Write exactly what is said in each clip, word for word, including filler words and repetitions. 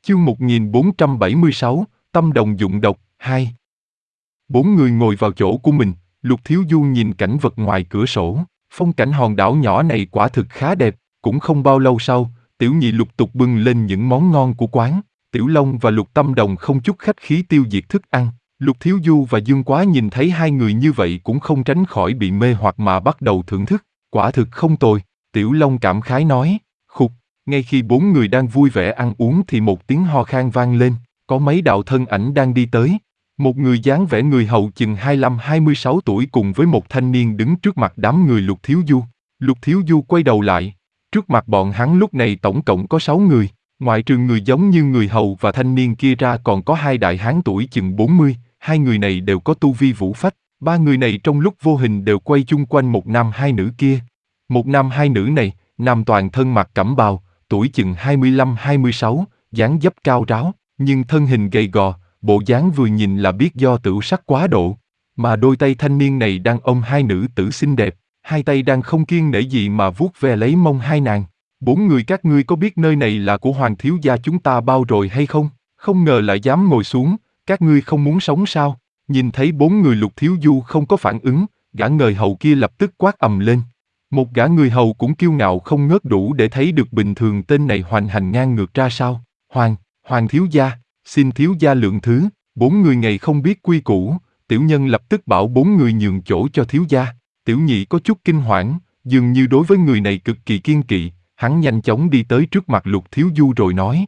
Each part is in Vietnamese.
Chương một nghìn bốn trăm bảy mươi sáu, Tâm đồng dụng độc, hai. Bốn người ngồi vào chỗ của mình, Lục Thiếu Du nhìn cảnh vật ngoài cửa sổ, phong cảnh hòn đảo nhỏ này quả thực khá đẹp, cũng không bao lâu sau, Tiểu Nhị lục tục bưng lên những món ngon của quán, Tiểu Long và Lục Tâm Đồng không chút khách khí tiêu diệt thức ăn. Lục Thiếu Du và Dương Quá nhìn thấy hai người như vậy cũng không tránh khỏi bị mê hoặc mà bắt đầu thưởng thức, quả thực không tồi, Tiểu Long cảm khái nói, khục. Ngay khi bốn người đang vui vẻ ăn uống thì một tiếng ho khan vang lên, có mấy đạo thân ảnh đang đi tới. Một người dáng vẻ người hầu chừng hai mươi lăm hai mươi sáu tuổi cùng với một thanh niên đứng trước mặt đám người Lục Thiếu Du. Lục Thiếu Du quay đầu lại, trước mặt bọn hắn lúc này tổng cộng có sáu người, ngoại trừ người giống như người hầu và thanh niên kia ra còn có hai đại hán tuổi chừng bốn mươi, hai người này đều có tu vi vũ phách, ba người này trong lúc vô hình đều quay chung quanh một nam hai nữ kia. Một nam hai nữ này, nam toàn thân mặc cẩm bào, tuổi chừng hai mươi lăm hai mươi sáu, dáng dấp cao ráo, nhưng thân hình gầy gò, bộ dáng vừa nhìn là biết do tửu sắc quá độ. Mà đôi tay thanh niên này đang ôm hai nữ tử xinh đẹp, hai tay đang không kiêng nể gì mà vuốt ve lấy mông hai nàng. Bốn người các ngươi có biết nơi này là của Hoàng thiếu gia chúng ta bao rồi hay không? Không ngờ lại dám ngồi xuống, các ngươi không muốn sống sao? Nhìn thấy bốn người Lục Thiếu Du không có phản ứng, gã người hầu kia lập tức quát ầm lên. Một gã người hầu cũng kiêu ngạo không ngớt đủ để thấy được bình thường tên này hoành hành ngang ngược ra sao. Hoàng, Hoàng thiếu gia, xin thiếu gia lượng thứ. Bốn người ngày không biết quy củ, tiểu nhân lập tức bảo bốn người nhường chỗ cho thiếu gia. Tiểu Nhị có chút kinh hoảng, dường như đối với người này cực kỳ kiên kỵ, hắn nhanh chóng đi tới trước mặt Lục Thiếu Du rồi nói.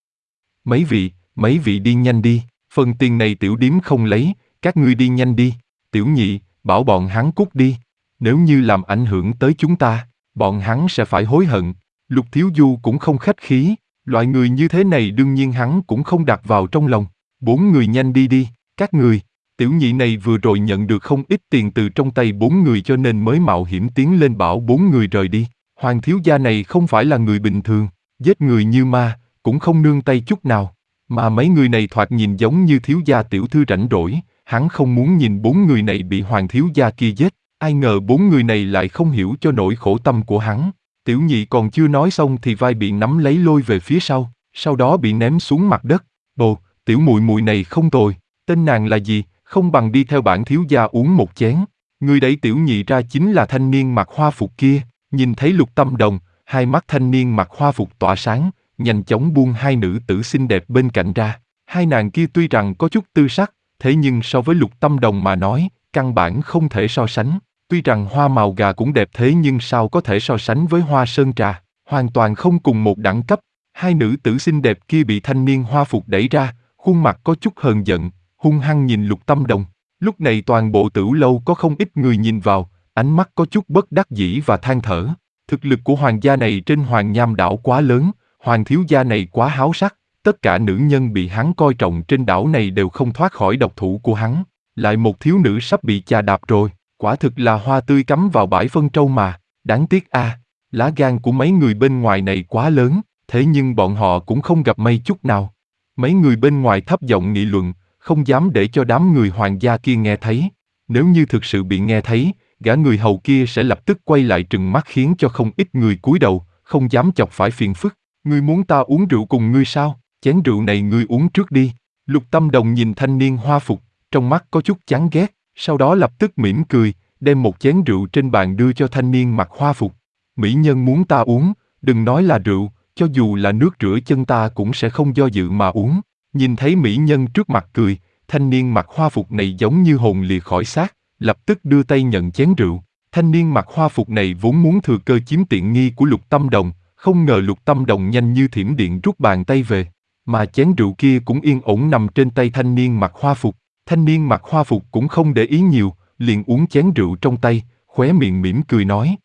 Mấy vị, mấy vị đi nhanh đi, phần tiền này tiểu điếm không lấy, các ngươi đi nhanh đi. Tiểu Nhị, bảo bọn hắn cút đi. Nếu như làm ảnh hưởng tới chúng ta, bọn hắn sẽ phải hối hận. Lục Thiếu Du cũng không khách khí, loại người như thế này đương nhiên hắn cũng không đặt vào trong lòng. Bốn người nhanh đi đi, các người. Tiểu Nhị này vừa rồi nhận được không ít tiền từ trong tay bốn người cho nên mới mạo hiểm tiến lên bảo bốn người rời đi. Hoàng thiếu gia này không phải là người bình thường, giết người như ma, cũng không nương tay chút nào. Mà mấy người này thoạt nhìn giống như thiếu gia tiểu thư rảnh rỗi, hắn không muốn nhìn bốn người này bị Hoàng thiếu gia kia giết. Ai ngờ bốn người này lại không hiểu cho nỗi khổ tâm của hắn. Tiểu Nhị còn chưa nói xong thì vai bị nắm lấy lôi về phía sau, sau đó bị ném xuống mặt đất. Ồ, tiểu muội muội này không tồi, tên nàng là gì, không bằng đi theo bản thiếu gia uống một chén. Người đẩy Tiểu Nhị ra chính là thanh niên mặc hoa phục kia. Nhìn thấy Lục Tâm Đồng, hai mắt thanh niên mặc hoa phục tỏa sáng, nhanh chóng buông hai nữ tử xinh đẹp bên cạnh ra. Hai nàng kia tuy rằng có chút tư sắc, thế nhưng so với Lục Tâm Đồng mà nói, căn bản không thể so sánh. Tuy rằng hoa màu gà cũng đẹp thế nhưng sao có thể so sánh với hoa sơn trà, hoàn toàn không cùng một đẳng cấp. Hai nữ tử xinh đẹp kia bị thanh niên hoa phục đẩy ra, khuôn mặt có chút hờn giận, hung hăng nhìn Lục Tâm Đồng. Lúc này toàn bộ Tửu lâu có không ít người nhìn vào, ánh mắt có chút bất đắc dĩ và than thở. Thực lực của hoàng gia này trên Hoàng Nham đảo quá lớn, Hoàng thiếu gia này quá háo sắc, tất cả nữ nhân bị hắn coi trọng trên đảo này đều không thoát khỏi độc thủ của hắn. Lại một thiếu nữ sắp bị chà đạp rồi. Quả thực là hoa tươi cắm vào bãi phân trâu mà, đáng tiếc a, à, lá gan của mấy người bên ngoài này quá lớn, thế nhưng bọn họ cũng không gặp may chút nào. Mấy người bên ngoài thấp giọng nghị luận, không dám để cho đám người hoàng gia kia nghe thấy. Nếu như thực sự bị nghe thấy, gã người hầu kia sẽ lập tức quay lại trừng mắt khiến cho không ít người cúi đầu, không dám chọc phải phiền phức. Ngươi muốn ta uống rượu cùng ngươi sao? Chén rượu này ngươi uống trước đi. Lục Tâm Đồng nhìn thanh niên hoa phục, trong mắt có chút chán ghét. Sau đó lập tức mỉm cười, đem một chén rượu trên bàn đưa cho thanh niên mặc hoa phục. Mỹ nhân muốn ta uống, đừng nói là rượu, cho dù là nước rửa chân ta cũng sẽ không do dự mà uống. Nhìn thấy mỹ nhân trước mặt cười, thanh niên mặc hoa phục này giống như hồn lìa khỏi xác, lập tức đưa tay nhận chén rượu. Thanh niên mặc hoa phục này vốn muốn thừa cơ chiếm tiện nghi của Lục Tâm Đồng, không ngờ Lục Tâm Đồng nhanh như thiểm điện rút bàn tay về, mà chén rượu kia cũng yên ổn nằm trên tay thanh niên mặc hoa phục. Thanh niên mặc hoa phục cũng không để ý nhiều, liền uống chén rượu trong tay, khóe miệng mỉm cười nói.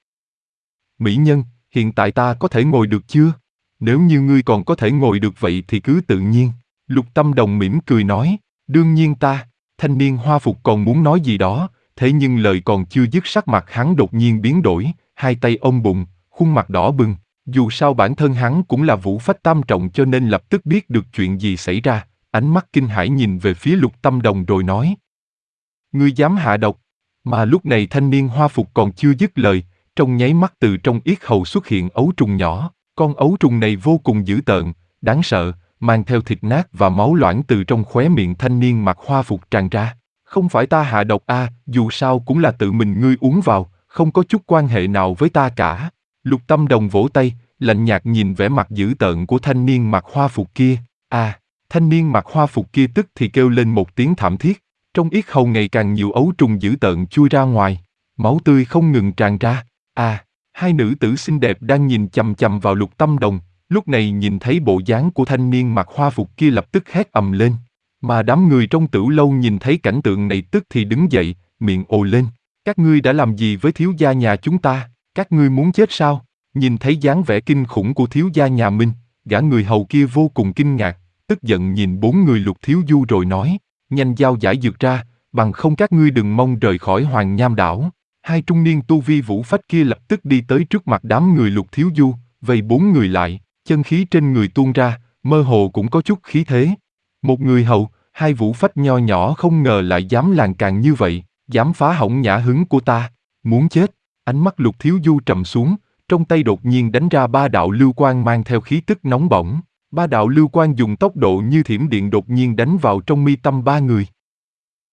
Mỹ nhân, hiện tại ta có thể ngồi được chưa? Nếu như ngươi còn có thể ngồi được vậy thì cứ tự nhiên. Lục Tâm Đồng mỉm cười nói, đương nhiên ta. Thanh niên hoa phục còn muốn nói gì đó, thế nhưng lời còn chưa dứt sắc mặt hắn đột nhiên biến đổi, hai tay ôm bụng, khuôn mặt đỏ bừng. Dù sao bản thân hắn cũng là vũ phách tam trọng cho nên lập tức biết được chuyện gì xảy ra. Ánh mắt kinh hãi nhìn về phía Lục Tâm Đồng rồi nói. Ngươi dám hạ độc? Mà lúc này thanh niên hoa phục còn chưa dứt lời, trong nháy mắt từ trong yết hầu xuất hiện ấu trùng nhỏ. Con ấu trùng này vô cùng dữ tợn, đáng sợ, mang theo thịt nát và máu loãng từ trong khóe miệng thanh niên mặc hoa phục tràn ra. Không phải ta hạ độc a, dù sao cũng là tự mình ngươi uống vào, không có chút quan hệ nào với ta cả. Lục Tâm Đồng vỗ tay, lạnh nhạt nhìn vẻ mặt dữ tợn của thanh niên mặc hoa phục kia. À, thanh niên mặc hoa phục kia tức thì kêu lên một tiếng thảm thiết, trong yết hầu ngày càng nhiều ấu trùng dữ tợn chui ra ngoài, máu tươi không ngừng tràn ra. À, hai nữ tử xinh đẹp đang nhìn chằm chằm vào Lục Tâm Đồng, lúc này nhìn thấy bộ dáng của thanh niên mặc hoa phục kia lập tức hét ầm lên. Mà đám người trong tửu lâu nhìn thấy cảnh tượng này tức thì đứng dậy, miệng ồ lên. Các ngươi đã làm gì với thiếu gia nhà chúng ta? Các ngươi muốn chết sao? Nhìn thấy dáng vẻ kinh khủng của thiếu gia nhà Minh, gã người hầu kia vô cùng kinh ngạc, tức giận nhìn bốn người Lục Thiếu Du rồi nói, nhanh giao giải dược ra, bằng không các ngươi đừng mong rời khỏi Hoàng Nham đảo. Hai trung niên tu vi vũ phách kia lập tức đi tới trước mặt đám người Lục Thiếu Du, vây bốn người lại, chân khí trên người tuôn ra, mơ hồ cũng có chút khí thế. Một người hầu, hai vũ phách nho nhỏ không ngờ lại dám làm càn như vậy, dám phá hỏng nhã hứng của ta, muốn chết. Ánh mắt Lục Thiếu Du trầm xuống, trong tay đột nhiên đánh ra ba đạo lưu quang mang theo khí tức nóng bỏng. Ba đạo lưu quang dùng tốc độ như thiểm điện đột nhiên đánh vào trong mi tâm ba người.